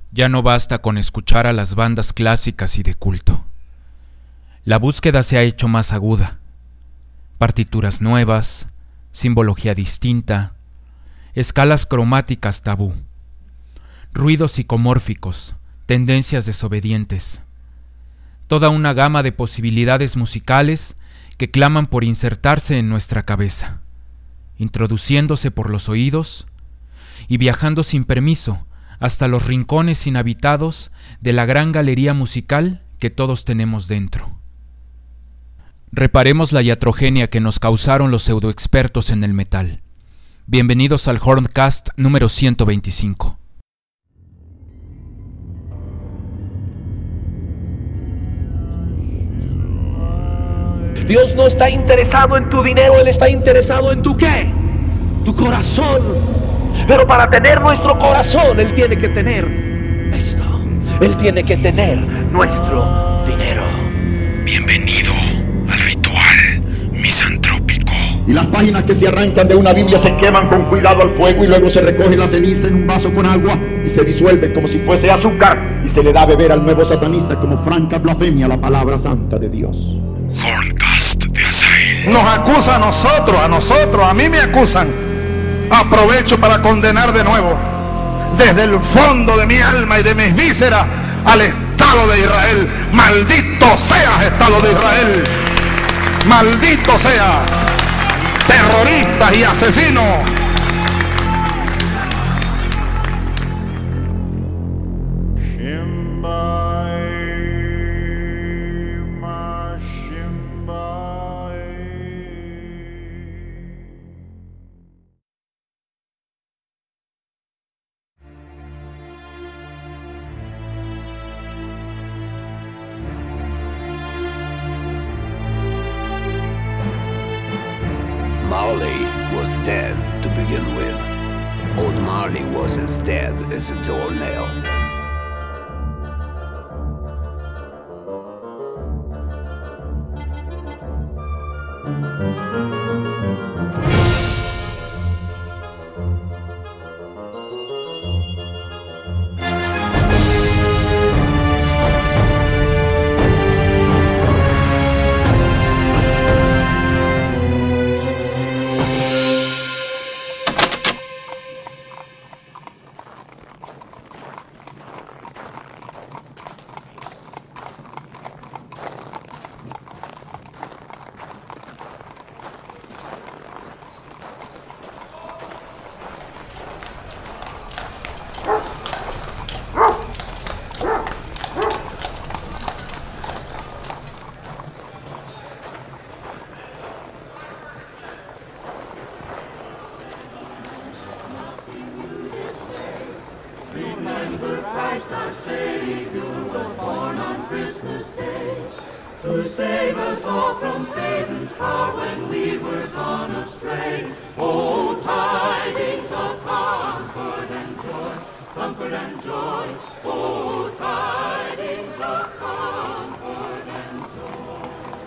Ya no basta con escuchar a las bandas clásicas y de culto. La búsqueda se ha hecho más aguda. Partituras nuevas, simbología distinta, escalas cromáticas tabú, ruidos psicomórficos, tendencias desobedientes. Toda una gama de posibilidades musicales que claman por insertarse en nuestra cabeza, introduciéndose por los oídos y viajando sin permiso hasta los rincones inhabitados de la gran galería musical que todos tenemos dentro. Reparemos la iatrogenia que nos causaron los pseudoexpertos en el metal. Bienvenidos al Horncast número 125. Dios no está interesado en tu dinero, Él está interesado en tu ¿qué? Tu corazón. Pero para tener nuestro corazón, Él tiene que tener esto. Él tiene que tener nuestro dinero. Bienvenido al ritual misantrópico. Y las páginas que se arrancan de una Biblia se queman con cuidado al fuego y luego se recoge la ceniza en un vaso con agua y se disuelve como si fuese azúcar y se le da a beber al nuevo satanista como franca blasfemia a la palabra santa de Dios. Horncast de Azael. Nos acusa a nosotros, a mí me acusan. Aprovecho para condenar de nuevo, desde el fondo de mi alma y de mis vísceras, al Estado de Israel. Maldito seas, Estado de Israel. Maldito sea, terroristas y asesinos. Marley was dead to begin with. Old Marley was as dead as a doornail. Remember Christ our Savior was born on Christmas Day to save us all from Satan's power when we were gone astray. Oh, tidings of comfort and joy, comfort and joy. Oh, tidings of comfort and joy.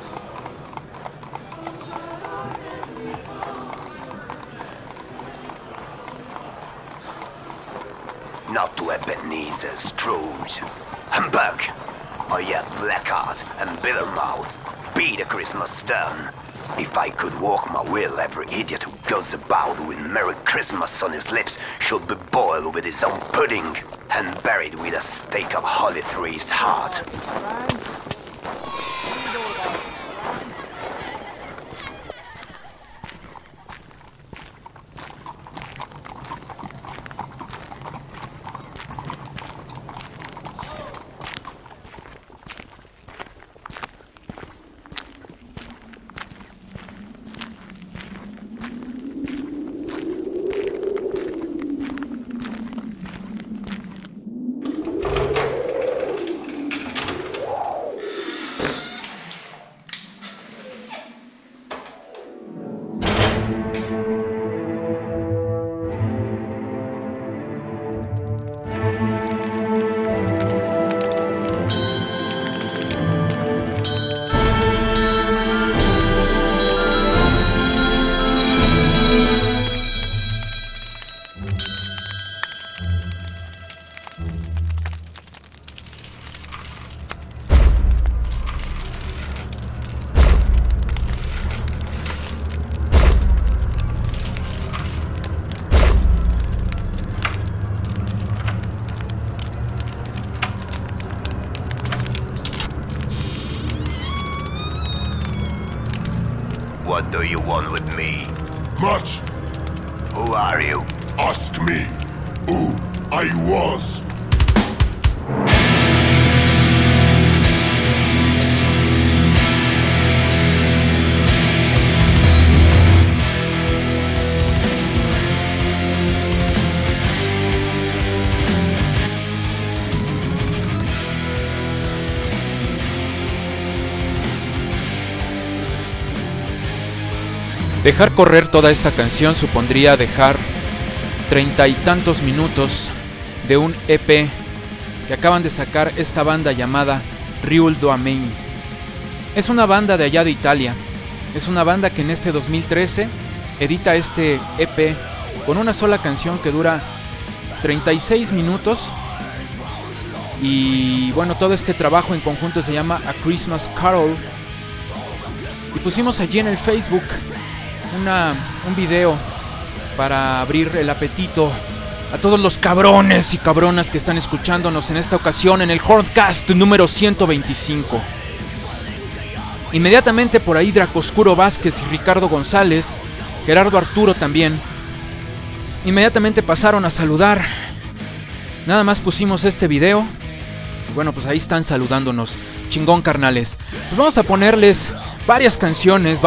Not to Ebenezer Scrooge. Humbug! Or yet Blackheart and Bittermouth. Be the Christmas done. If I could walk my will, every idiot who goes about with Merry Christmas on his lips should be boiled with his own pudding and buried with a stake of holly through his heart. What do you want with me? Much. Who are you? Ask me who I was. Dejar correr toda esta canción supondría dejar 30 y tantos minutos de un EP que acaban de sacar esta banda llamada Riul do Amém. Es una banda de allá de Italia. Es una banda que en este 2013 edita este EP con una sola canción que dura 36 minutos. Y bueno, todo este trabajo en conjunto se llama A Christmas Carol. Y pusimos allí en el Facebook un video para abrir el apetito a todos los cabrones y cabronas que están escuchándonos en esta ocasión en el Horncast número 125. Inmediatamente por ahí Dracoscuro Vázquez y Ricardo González, Gerardo Arturo también, inmediatamente pasaron a saludar. Nada más pusimos este video y bueno, pues ahí están saludándonos. Chingón, carnales. Pues vamos a ponerles varias canciones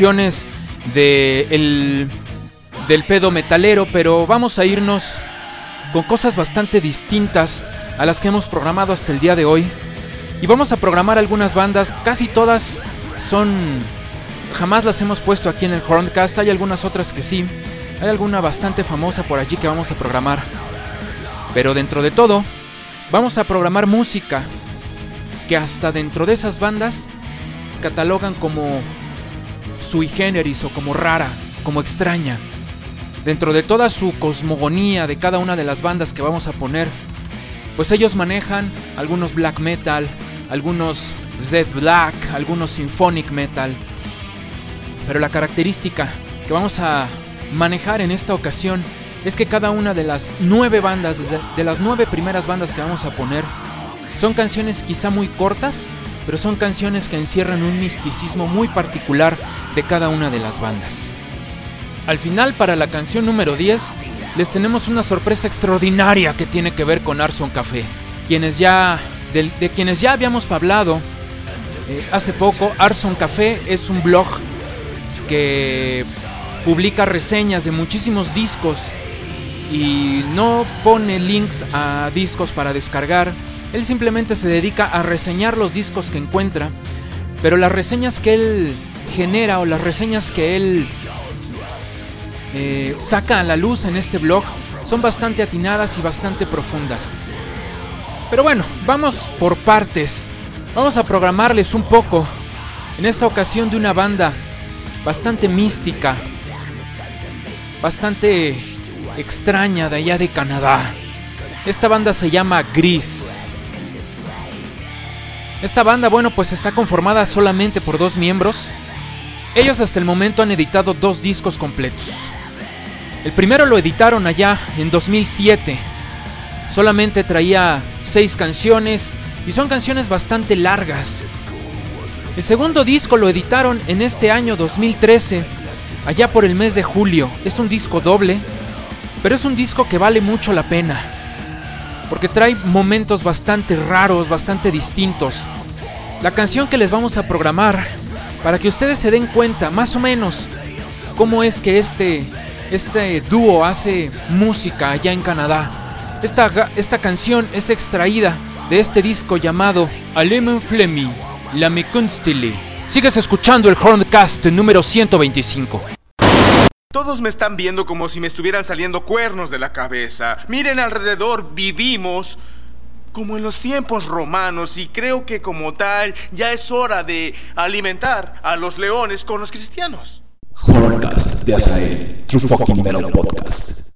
del pedo metalero, pero vamos a irnos con cosas bastante distintas a las que hemos programado hasta el día de hoy. Y vamos a programar algunas bandas, casi todas jamás las hemos puesto aquí en el Horncast. Hay algunas otras que sí, hay alguna bastante famosa por allí que vamos a programar. Pero dentro de todo, vamos a programar música que hasta dentro de esas bandas catalogan como sui generis o como rara, como extraña. Dentro de toda su cosmogonía de cada una de las bandas que vamos a poner, pues ellos manejan algunos black metal, algunos death black, algunos symphonic metal. Pero la característica que vamos a manejar en esta ocasión es que cada una de las 9 bandas, de las 9 primeras bandas que vamos a poner, son canciones quizá muy cortas, pero son canciones que encierran un misticismo muy particular de cada una de las bandas. Al final, para la canción número 10, les tenemos una sorpresa extraordinaria que tiene que ver con Arson Café, de quienes ya habíamos hablado hace poco. Arson Café es un blog que publica reseñas de muchísimos discos y no pone links a discos para descargar. Él simplemente se dedica a reseñar los discos que encuentra, pero las reseñas que él genera o las reseñas que él saca a la luz en este blog son bastante atinadas y bastante profundas. Pero bueno, vamos por partes. Vamos a programarles un poco, en esta ocasión, de una banda bastante mística, bastante extraña de allá de Canadá. Esta banda se llama Gris. Esta banda, bueno, pues está conformada solamente por 2 miembros. Ellos hasta el momento han editado 2 discos completos. El primero lo editaron allá en 2007. Solamente traía 6 canciones y son canciones bastante largas. El segundo disco lo editaron en este año 2013, allá por el mes de julio. Es un disco doble, pero es un disco que vale mucho la pena, porque trae momentos bastante raros, bastante distintos. La canción que les vamos a programar, para que ustedes se den cuenta más o menos cómo es que este dúo hace música allá en Canadá. Esta canción es extraída de este disco llamado Allemagne Flemmy, La Me Kunstille. Sigues escuchando el Horncast número 125. Todos me están viendo como si me estuvieran saliendo cuernos de la cabeza. Miren alrededor, vivimos como en los tiempos romanos y creo que como tal ya es hora de alimentar a los leones con los cristianos. Horncast de Azael, True Fucking Metal Podcast.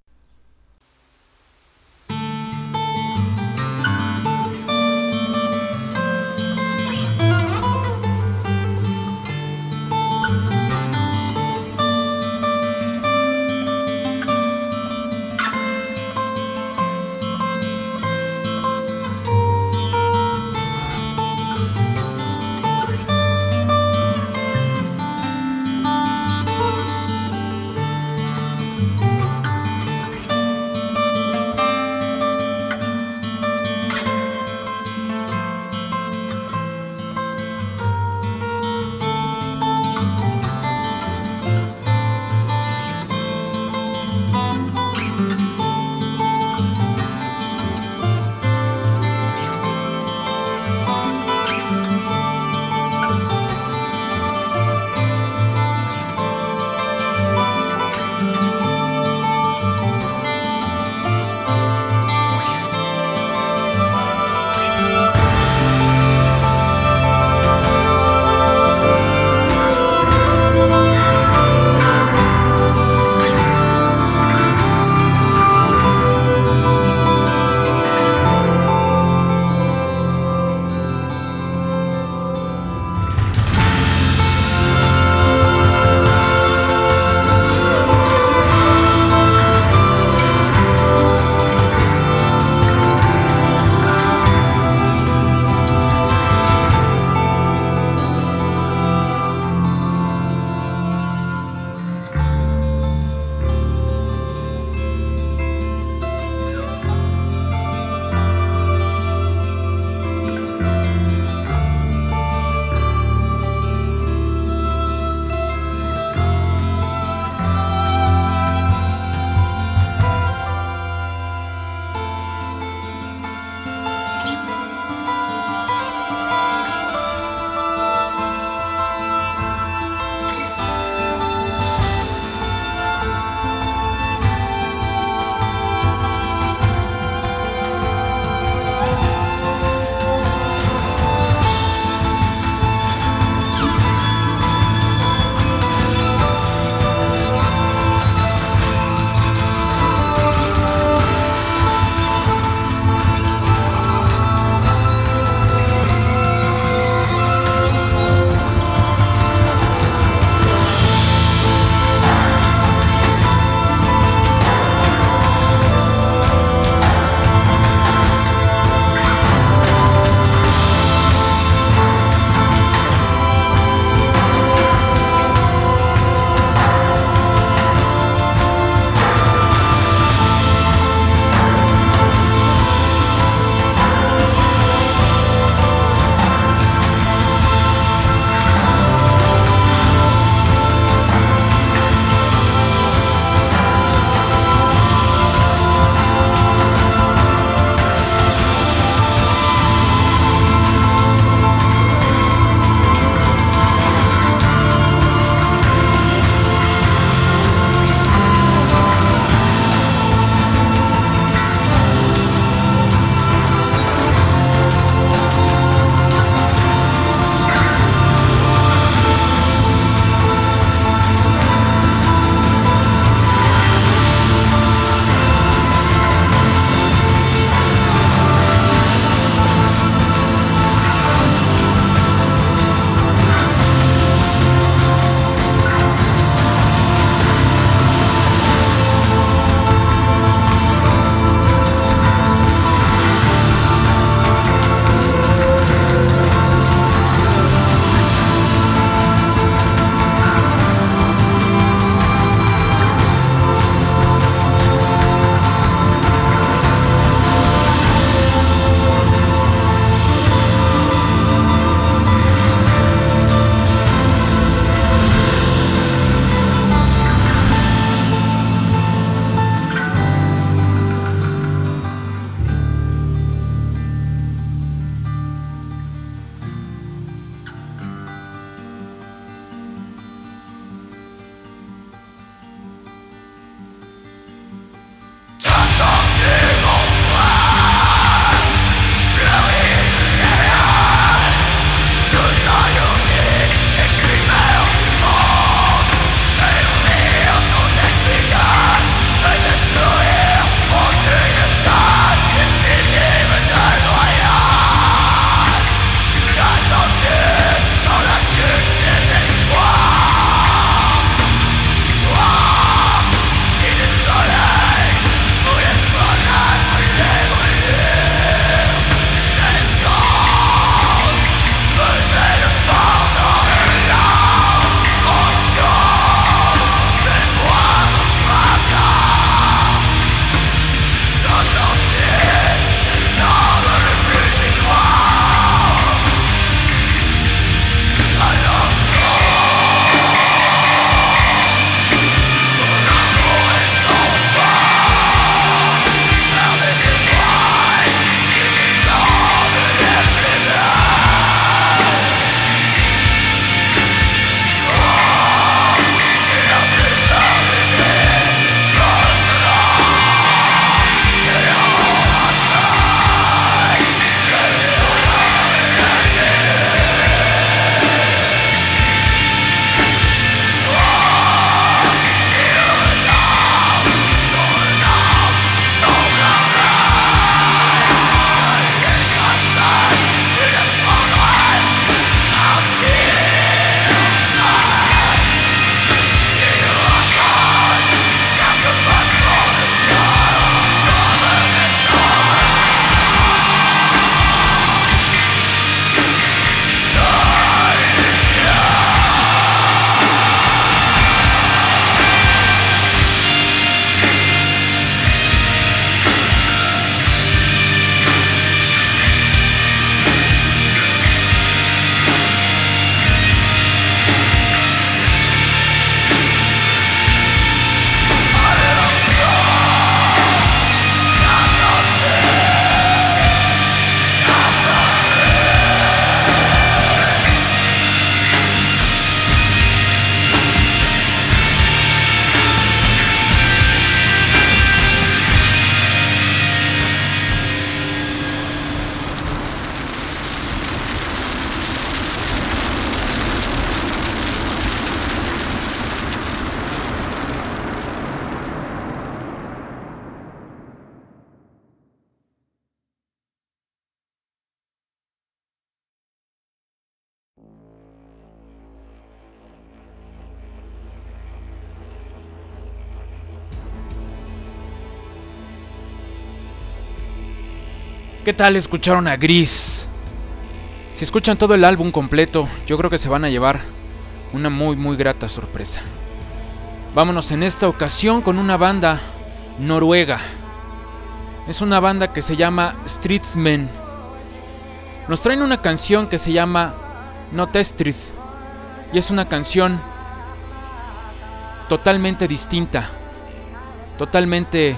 ¿Qué tal escucharon a Gris? Si escuchan todo el álbum completo, yo creo que se van a llevar una muy grata sorpresa. Vámonos en esta ocasión con una banda noruega. Es una banda que se llama Stridsmen. Nos traen una canción que se llama Notestrid. Y es una canción totalmente distinta, totalmente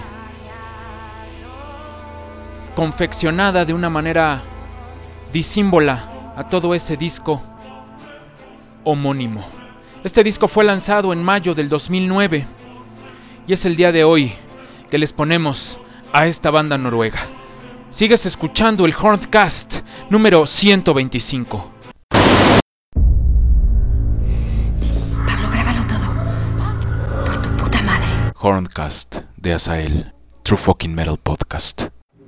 confeccionada de una manera disímbola a todo ese disco homónimo. Este disco fue lanzado en mayo del 2009 y es el día de hoy que les ponemos a esta banda noruega. Sigues escuchando el Horncast número 125. Pablo, grábalo todo. Por tu puta madre. Horncast de Azael, True Fucking Metal Podcast.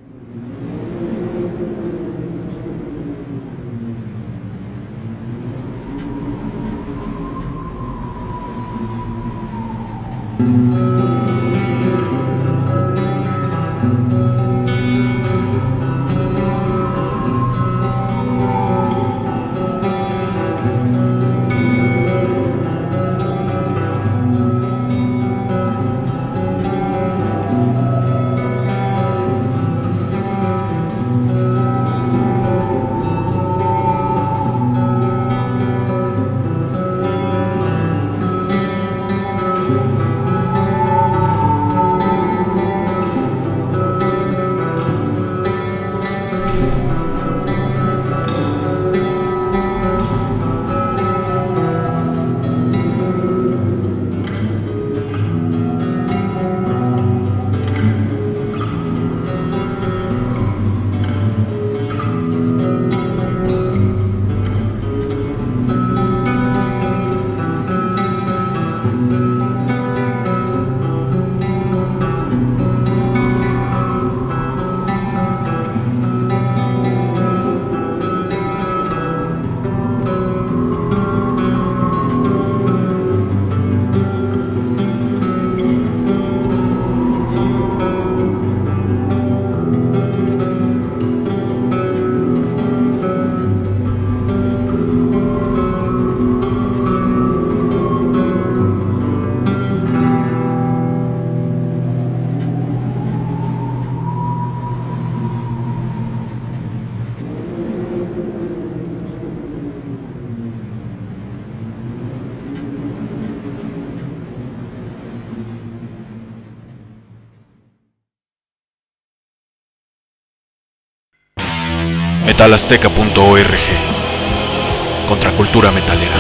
Metalazteca.org. Contracultura metalera.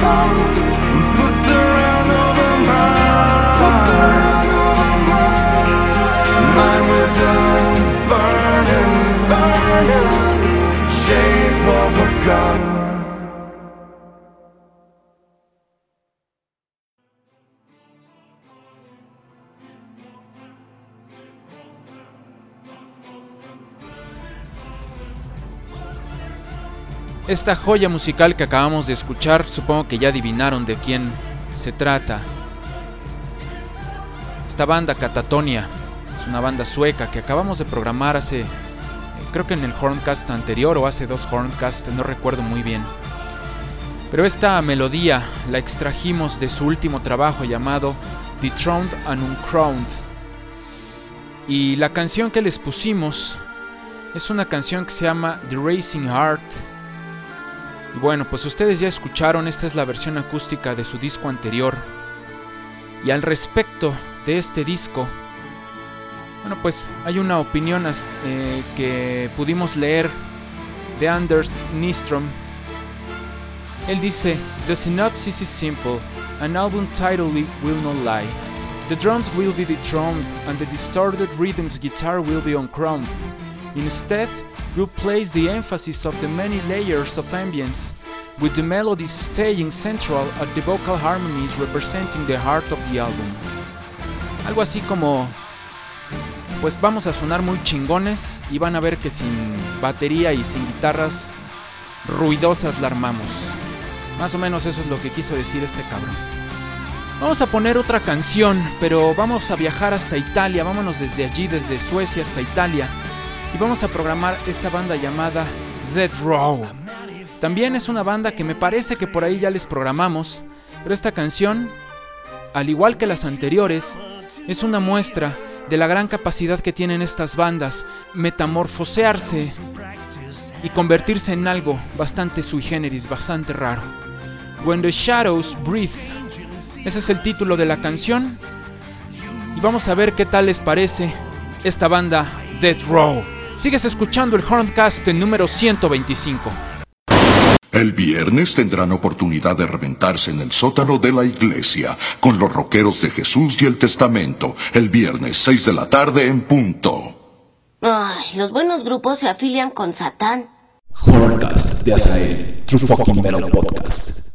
Esta joya musical que acabamos de escuchar, supongo que ya adivinaron de quién se trata. Esta banda Katatonia es una banda sueca que acabamos de programar hace, creo que en el Horncast anterior o hace 2 Horncast, no recuerdo muy bien. Pero esta melodía la extrajimos de su último trabajo llamado Dethroned and Uncrowned. Y la canción que les pusimos es una canción que se llama The Racing Heart. Y bueno, pues ustedes ya escucharon, esta es la versión acústica de su disco anterior. Y al respecto de este disco, bueno, pues hay una opinión que pudimos leer de Anders Nyström. Él dice: The synopsis is simple, an album title will not lie. The drums will be dethroned and the distorted rhythms guitar will be uncrowned. Instead, we'll place the emphasis of the many layers of ambience, with the melodies staying central and the vocal harmonies representing the heart of the album. Algo así como, pues vamos a sonar muy chingones y van a ver que sin batería y sin guitarras ruidosas la armamos. Más o menos eso es lo que quiso decir este cabrón. Vamos a poner otra canción, pero vamos a viajar hasta Italia. Vámonos desde allí, desde Suecia hasta Italia, y vamos a programar esta banda llamada Death Row. También es una banda que me parece que por ahí ya les programamos, pero esta canción, al igual que las anteriores, es una muestra de la gran capacidad que tienen estas bandas, metamorfosearse y convertirse en algo bastante sui generis, bastante raro. When the Shadows Breathe, ese es el título de la canción, y vamos a ver qué tal les parece esta banda Death Row. Sigues escuchando el Horncast número 125. El viernes tendrán oportunidad de reventarse en el sótano de la iglesia con los rockeros de Jesús y el Testamento. El viernes 6 de la tarde en punto. Ay, los buenos grupos se afilian con Satán. Horncast de Azael, True Fucking Metal Podcast.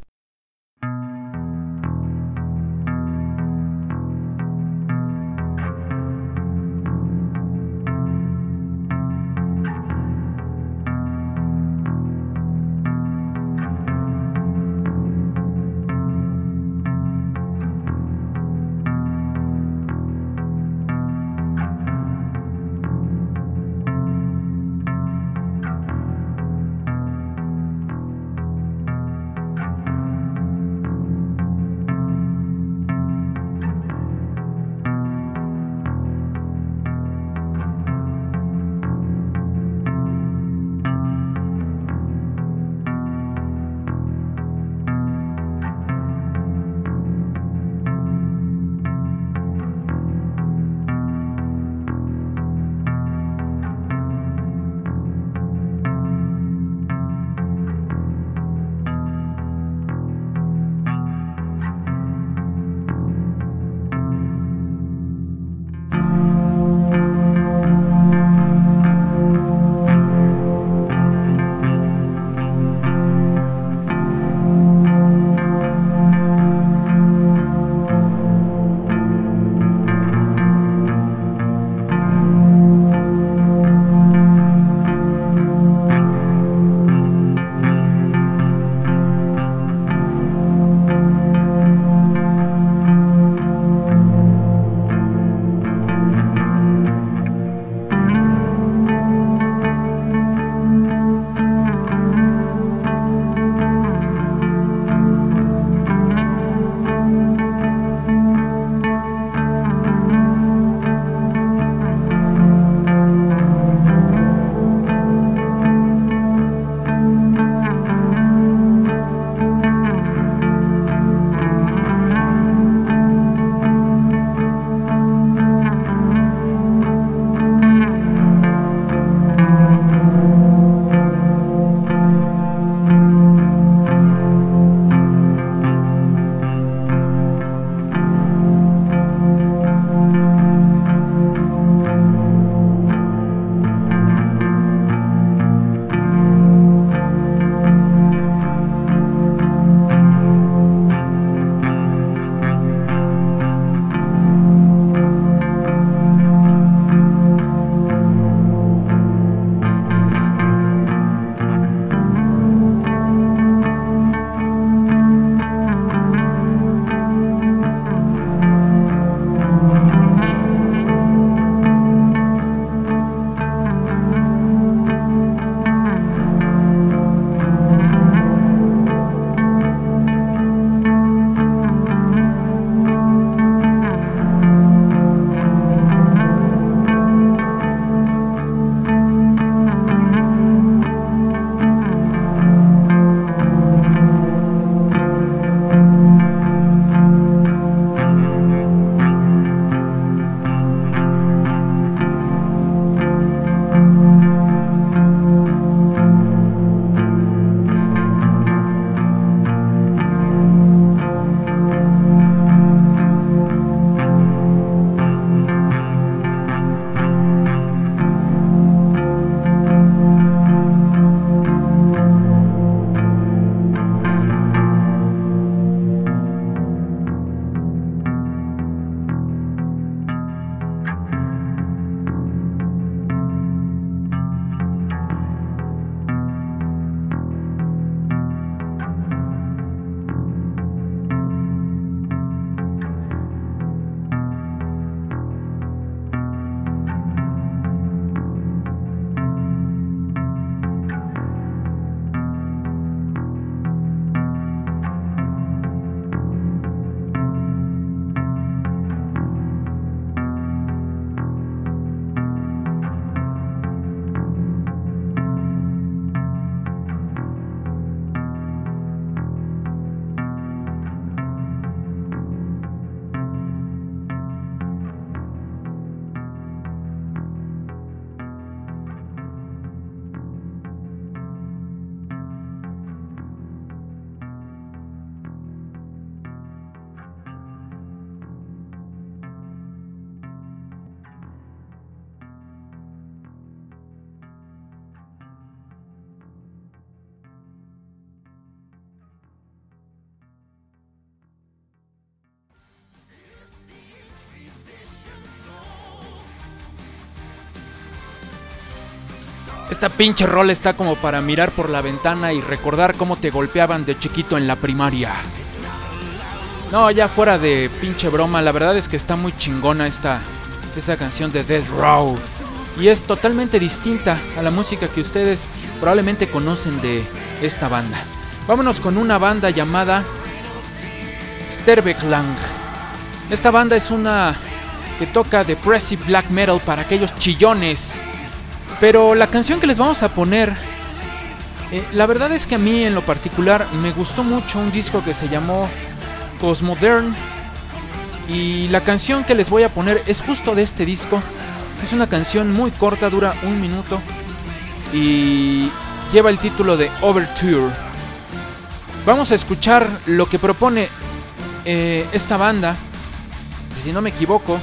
Esta pinche rola está como para mirar por la ventana y recordar cómo te golpeaban de chiquito en la primaria. No, ya fuera de pinche broma, la verdad es que está muy chingona esta canción de Death Row. Y es totalmente distinta a la música que ustedes probablemente conocen de esta banda. Vámonos con una banda llamada Sterveklang. Esta banda es una que toca depressive black metal para aquellos chillones. Pero la canción que les vamos a poner, la verdad es que a mí en lo particular me gustó mucho un disco que se llamó Cosmodern. Y la canción que les voy a poner es justo de este disco. Es una canción muy corta, dura 1 minuto y lleva el título de Overture. Vamos a escuchar lo que propone esta banda, que si no me equivoco,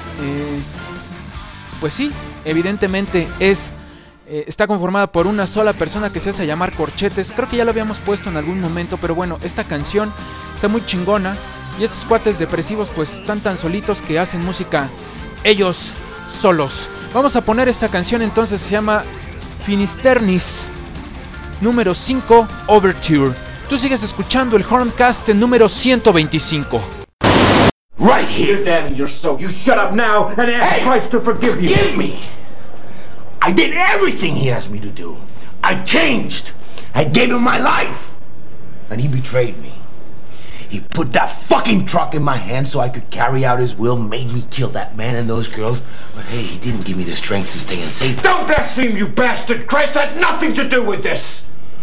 pues sí, evidentemente está conformada por una sola persona que se hace llamar Corchetes. Creo que ya lo habíamos puesto en algún momento, pero bueno, esta canción está muy chingona. Y estos cuates depresivos pues están tan solitos que hacen música ellos solos. Vamos a poner esta canción entonces, se llama Finisternis número 5, Overture. Tú sigues escuchando el Horncast en número 125. Right here. You're damning your soul. You shut up now and ask Christ to forgive you. Forgive me. I did everything he asked me to do. I changed. I gave him my life. And he betrayed me. He put that fucking truck in my hand so I could carry out his will, made me kill that man and those girls. But hey, he didn't give me the strength to stay in safety. Don't blaspheme, you bastard! Christ had nothing to do with this!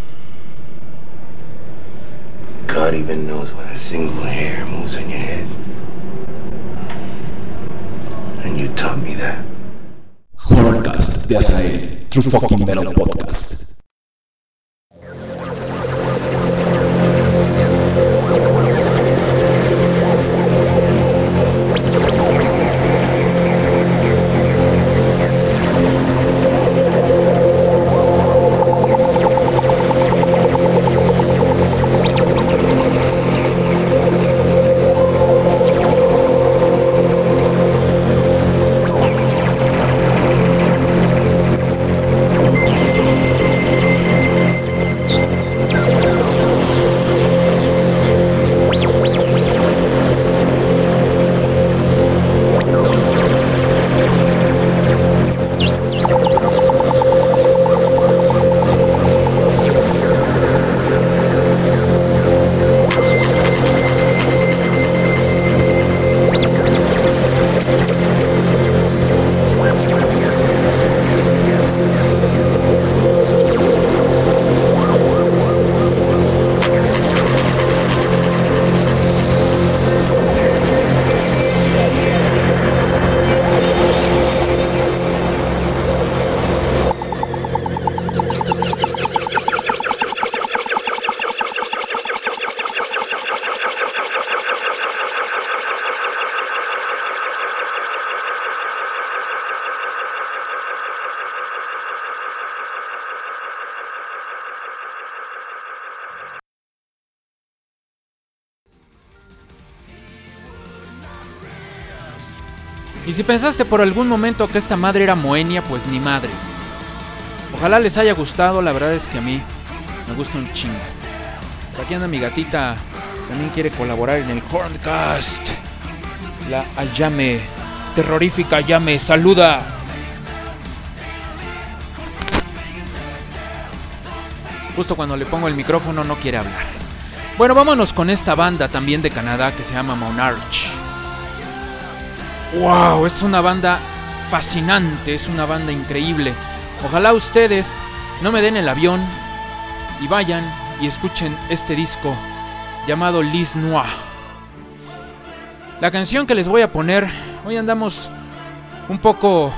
God even knows when a single hair moves on your head. And you taught me that. Horncast de Azael, True Fucking Metal Podcast. Y si pensaste por algún momento que esta madre era Moenia, pues ni madres. Ojalá les haya gustado, la verdad es que a mí me gusta un chingo. Por aquí anda mi gatita, también quiere colaborar en el Horncast. La Ayame, terrorífica Ayame, saluda. Justo cuando le pongo el micrófono no quiere hablar. Bueno, vámonos con esta banda también de Canadá que se llama Monarch. ¡Wow! Es una banda fascinante, es una banda increíble. Ojalá ustedes no me den el avión y vayan y escuchen este disco llamado Lis Noir. La canción que les voy a poner, hoy andamos un poco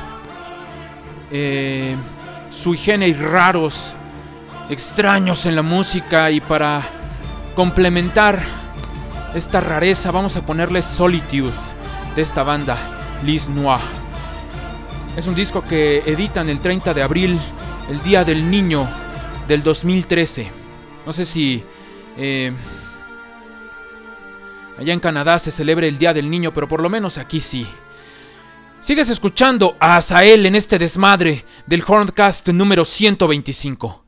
sui generis, raros, extraños en la música, y para complementar esta rareza vamos a ponerle Solitude de esta banda, Lis Noir. Es un disco que editan el 30 de abril, el Día del Niño del 2013. No sé si allá en Canadá se celebra el Día del Niño, pero por lo menos aquí sí. Sigues escuchando a Azael en este desmadre del Horncast número 125.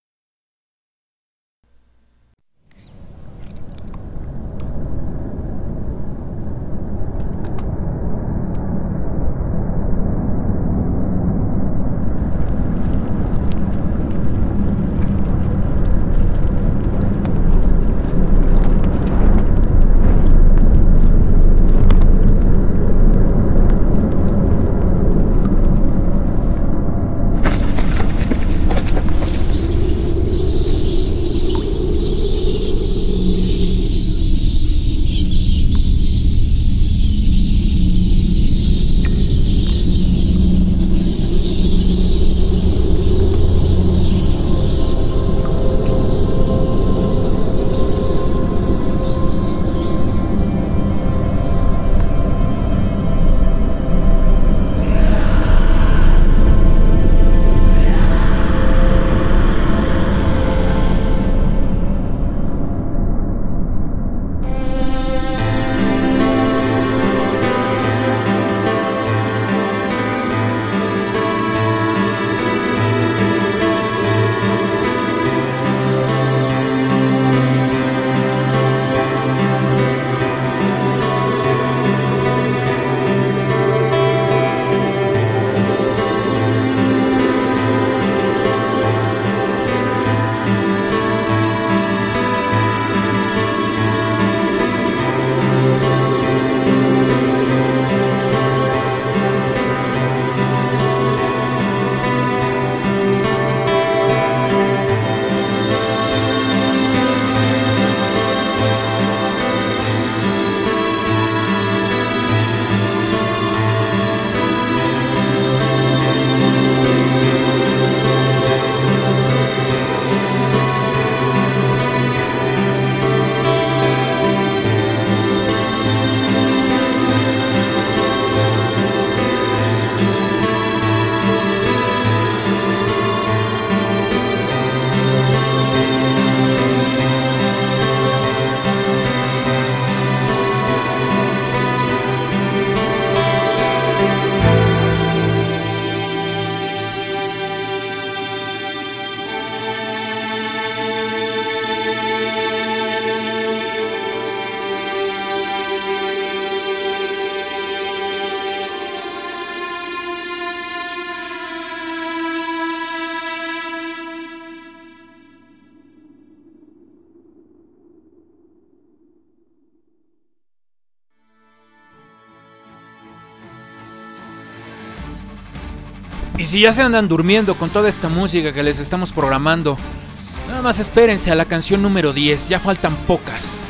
Y si ya se andan durmiendo con toda esta música que les estamos programando, nada más espérense a la canción número 10, ya faltan pocas.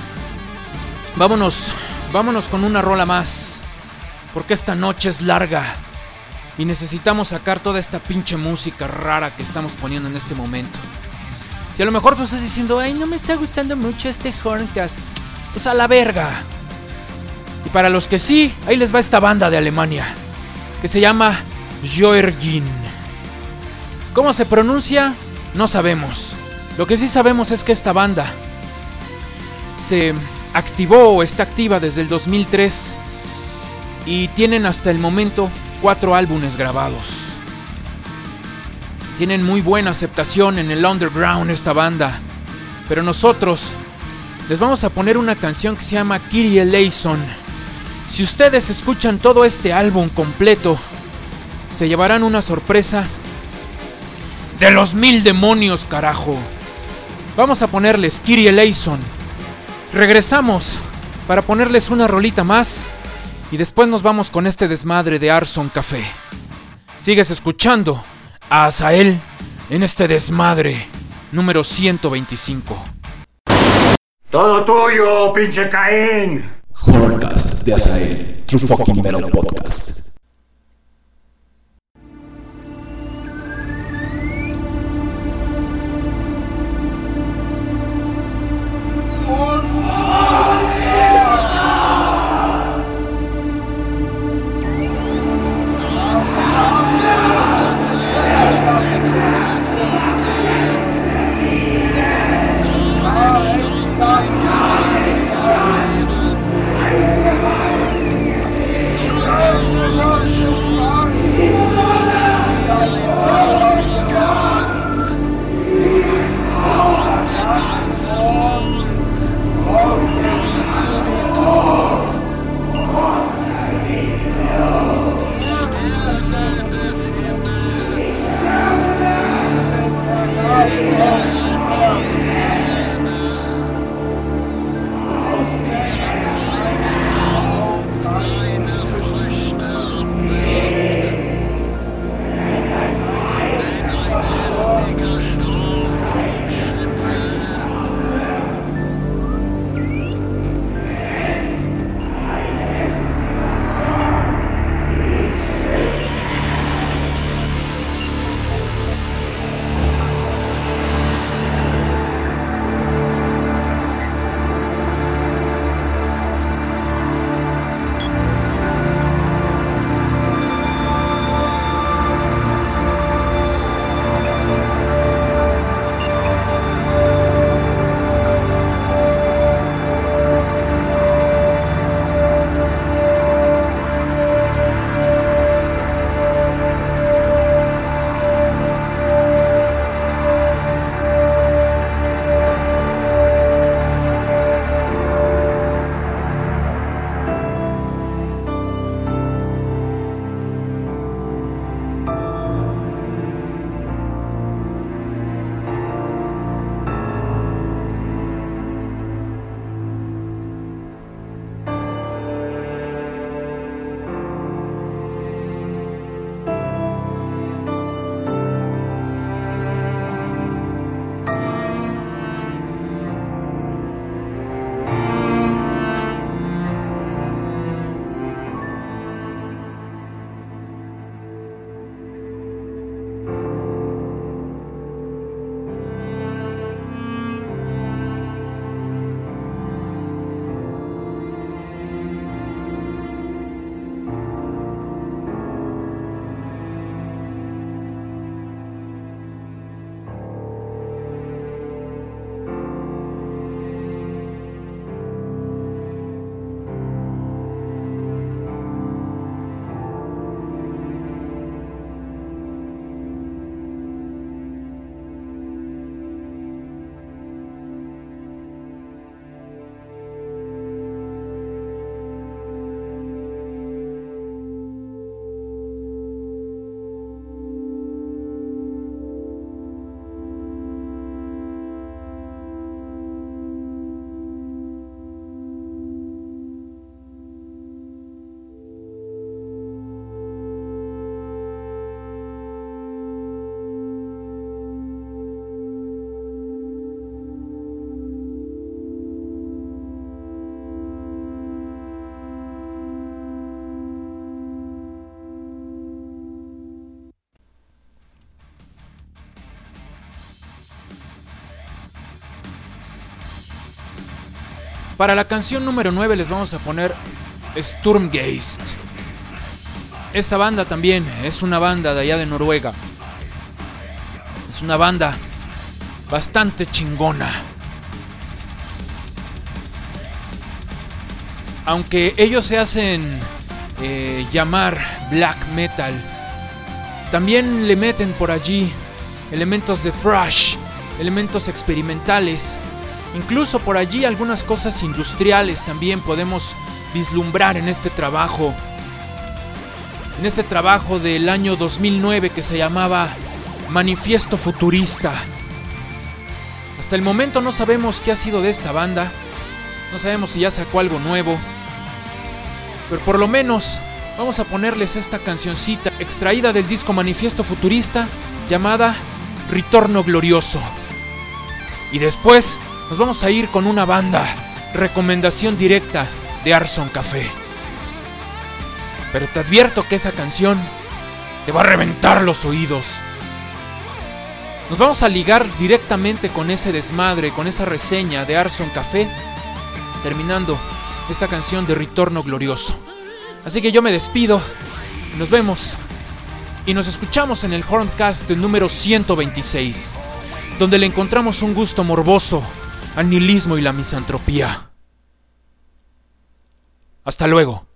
Vámonos con una rola más, porque esta noche es larga y necesitamos sacar toda esta pinche música rara que estamos poniendo en este momento. Si a lo mejor tú estás diciendo, ay, no me está gustando mucho este Horncast, pues a la verga. Y para los que sí, ahí les va esta banda de Alemania, que se llama Jörgin. ¿Cómo se pronuncia? No sabemos. Lo que sí sabemos es que esta banda se activó o está activa desde el 2003 y tienen hasta el momento 4 álbumes grabados. Tienen muy buena aceptación en el underground esta banda, pero nosotros les vamos a poner una canción que se llama Kyrie Eleison. Si ustedes escuchan todo este álbum completo, se llevarán una sorpresa de los 1000 demonios, carajo. Vamos a ponerles Kyrie Eleison. Regresamos para ponerles una rolita más y después nos vamos con este desmadre de Arson Café. Sigues escuchando a Azael en este desmadre número 125. Todo tuyo, pinche Caín. Horncast de Azael, True Fucking Metal Podcast. Para la canción número 9 les vamos a poner Sturmgeist. Esta banda también es una banda de allá de Noruega. Es una banda bastante chingona. Aunque ellos se hacen llamar black metal, también le meten por allí elementos de thrash, elementos experimentales, incluso por allí algunas cosas industriales también podemos vislumbrar en este trabajo. En este trabajo del año 2009 que se llamaba Manifiesto Futurista. Hasta el momento no sabemos qué ha sido de esta banda. No sabemos si ya sacó algo nuevo. Pero por lo menos vamos a ponerles esta cancioncita extraída del disco Manifiesto Futurista llamada Ritorno Glorioso. Y después nos vamos a ir con una banda, recomendación directa de Arson Café. Pero te advierto que esa canción te va a reventar los oídos. Nos vamos a ligar directamente con ese desmadre, con esa reseña de Arson Café, terminando esta canción de Ritorno Glorioso. Así que yo me despido, nos vemos y nos escuchamos en el Horncast número 126, donde le encontramos un gusto morboso al nihilismo y la misantropía. Hasta luego.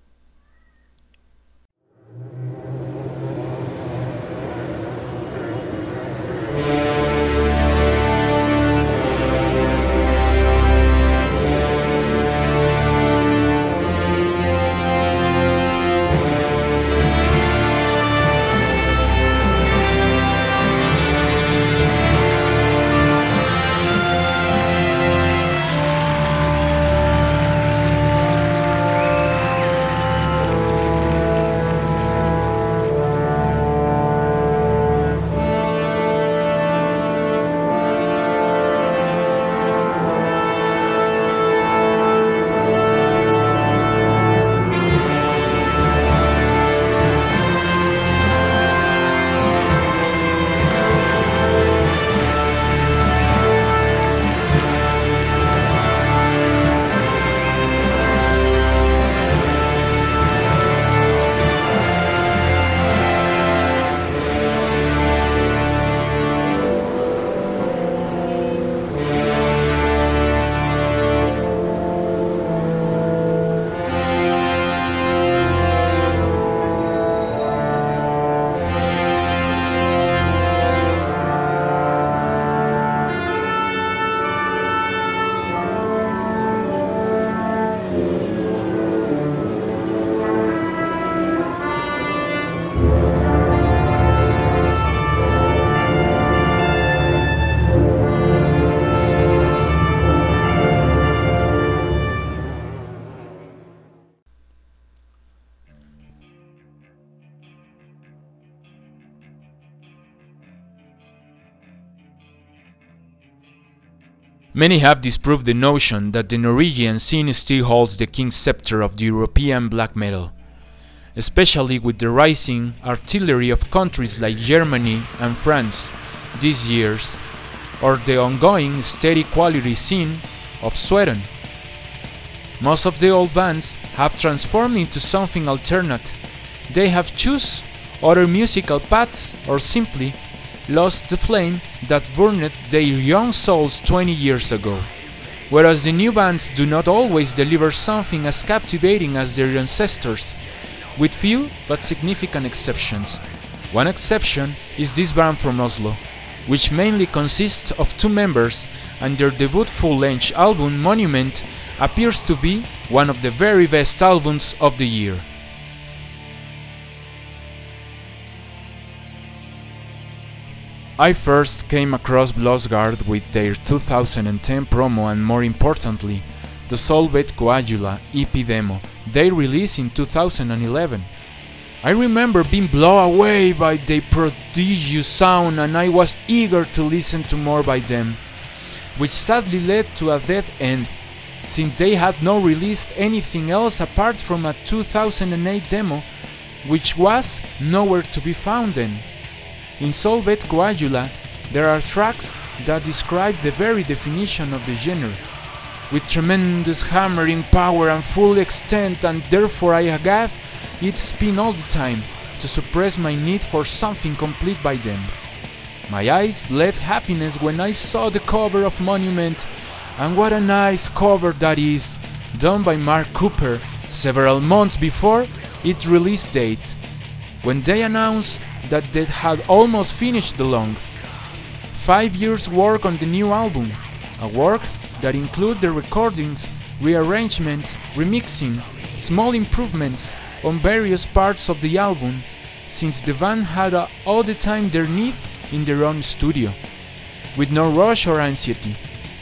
Many have disproved the notion that the Norwegian scene still holds the king's scepter of the European black metal, especially with the rising artillery of countries like Germany and France these years, or the ongoing steady quality scene of Sweden. Most of the old bands have transformed into something alternate. They have chosen other musical paths or simply lost the flame that burned their young souls 20 years ago, whereas the new bands do not always deliver something as captivating as their ancestors, with few but significant exceptions. One exception is this band from Oslo, which mainly consists of two members, and their debut full-length album Monument appears to be one of the very best albums of the year. I first came across Blossguard with their 2010 promo and, more importantly, the Solvet Coagula EP demo they released in 2011. I remember being blown away by their prodigious sound, and I was eager to listen to more by them, which sadly led to a dead end, since they had not released anything else apart from a 2008 demo, which was nowhere to be found then. In Solvet Coagula, there are tracks that describe the very definition of the genre. with tremendous hammering power and full extent, and therefore I gave it spin all the time, to suppress my need for something complete by them. My eyes bled happiness when I saw the cover of Monument, and what a nice cover that is, done by Mark Cooper several months before its release date, when they announced that they had almost finished the long 5 years work on the new album, a work that included the recordings, rearrangements, remixing, small improvements on various parts of the album, since the band had all the time they need in their own studio, with no rush or anxiety.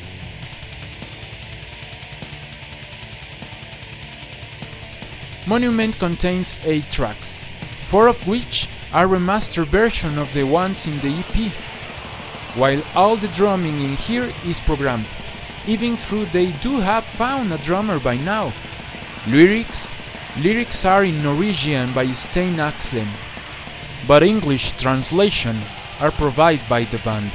Monument contains 8 tracks, 4 of which are remastered versions of the ones in the EP, while all the drumming in here is programmed, even though they do have found a drummer by now. Lyrics are in Norwegian by Stein Akslen, but English translation are provided by the band.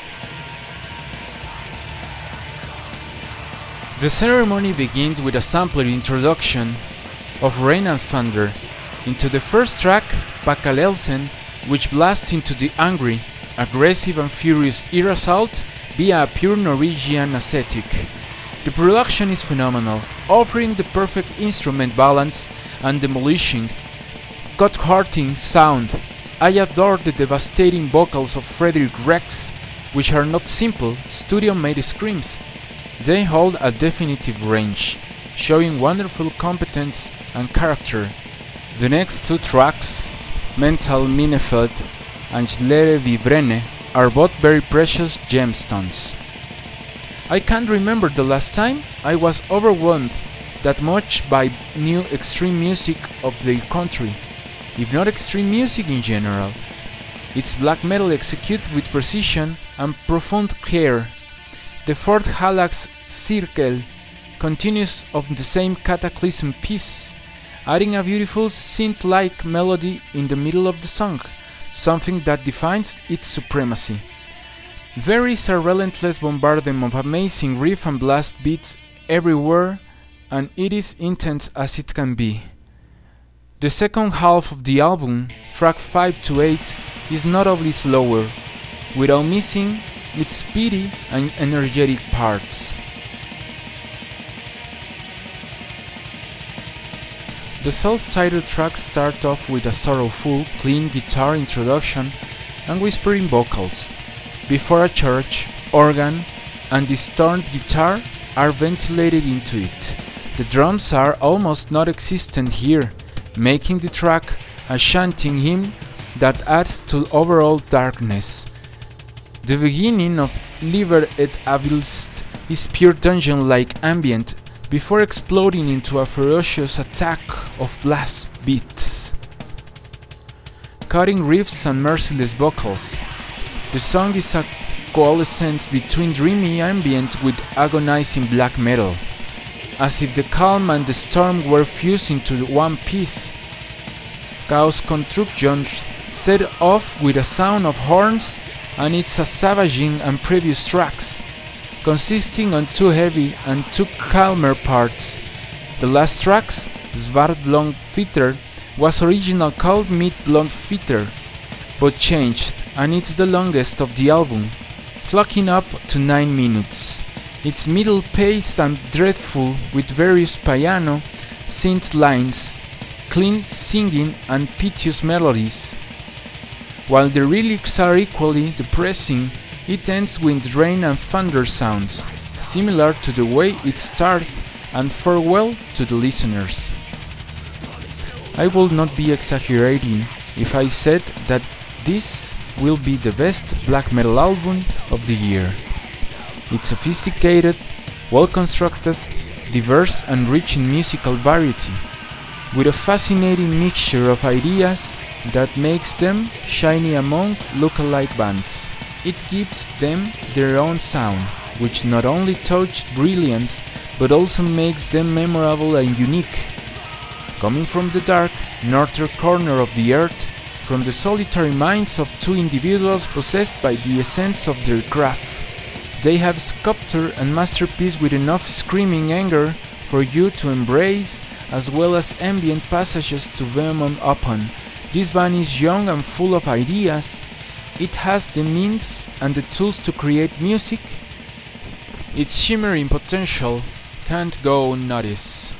The ceremony begins with a sampler introduction of Rain and Thunder into the first track, Bakalelsen, which blasts into the angry, aggressive and furious ear assault via a pure Norwegian aesthetic. The production is phenomenal, offering the perfect instrument balance and demolishing, gut-hurting sound. I adore the devastating vocals of Frederick Rex, which are not simple, studio-made screams. They hold a definitive range, showing wonderful competence and character. The next 2 tracks, Mental Minefeld and Slere Vivrene, are both very precious gemstones. I can't remember the last time I was overwhelmed that much by new extreme music of their country, if not extreme music in general. It's black metal executed with precision and profound care. The fourth Halax Circle continues of the same Cataclysm piece, adding a beautiful synth-like melody in the middle of the song, something that defines its supremacy. There is a relentless bombardment of amazing riff and blast beats everywhere, and it is intense as it can be. The second half of the album, track 5 to 8, is notably slower, without missing its speedy and energetic parts. The self-titled tracks start off with a sorrowful, clean guitar introduction and whispering vocals, before a church, organ, and distorted guitar are ventilated into it. The drums are almost non-existent here, making the track a chanting hymn that adds to overall darkness. The beginning of Liber et Abilst is pure dungeon-like ambient, before exploding into a ferocious attack of blast beats, cutting riffs and merciless vocals. The song is a coalescence between dreamy ambient with agonizing black metal, as if the calm and the storm were fused into one piece. Chaos Constructions set off with a sound of horns, and it's a savaging and previous tracks, consisting on 2 heavy and 2 calmer parts. The last tracks, Svartblond Fitter, was originally called Mid-Blond Fitter, but changed, and it's the longest of the album, clocking up to 9 minutes. It's middle-paced and dreadful, with various piano, synth lines, clean singing and piteous melodies. While the lyrics are equally depressing, it ends with rain and thunder sounds, similar to the way it started, and farewell to the listeners. I would not be exaggerating if I said that this will be the best black metal album of the year. It's sophisticated, well-constructed, diverse and rich in musical variety, with a fascinating mixture of ideas that makes them shiny among look-alike bands. It gives them their own sound, which not only touches brilliance, but also makes them memorable and unique. Coming from the dark, northern corner of the earth, from the solitary minds of 2 individuals possessed by the essence of their craft, They have sculptured a masterpiece with enough screaming anger for you to embrace, as well as ambient passages to beam upon. This band is young and full of ideas. It has the means and the tools to create music. Its shimmering potential can't go unnoticed.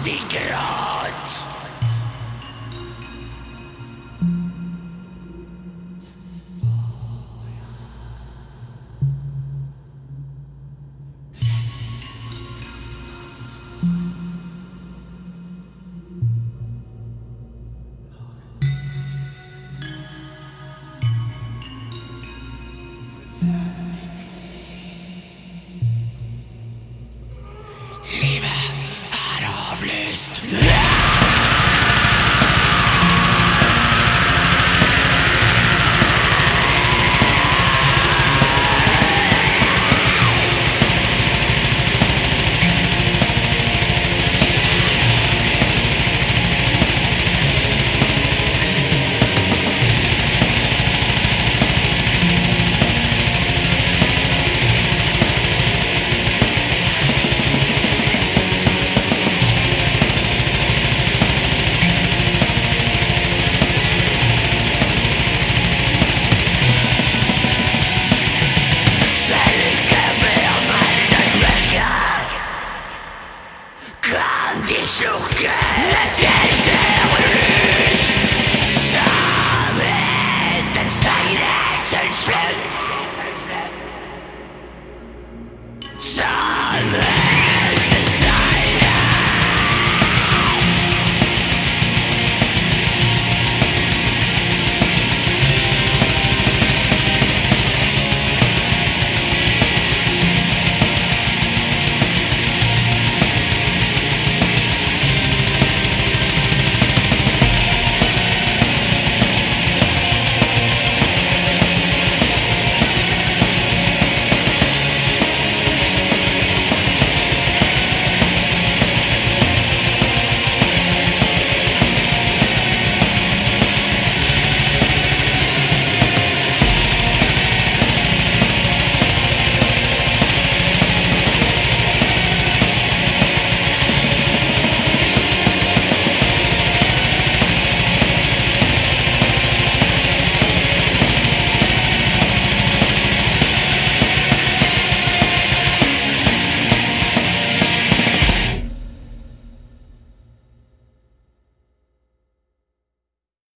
Fikrot.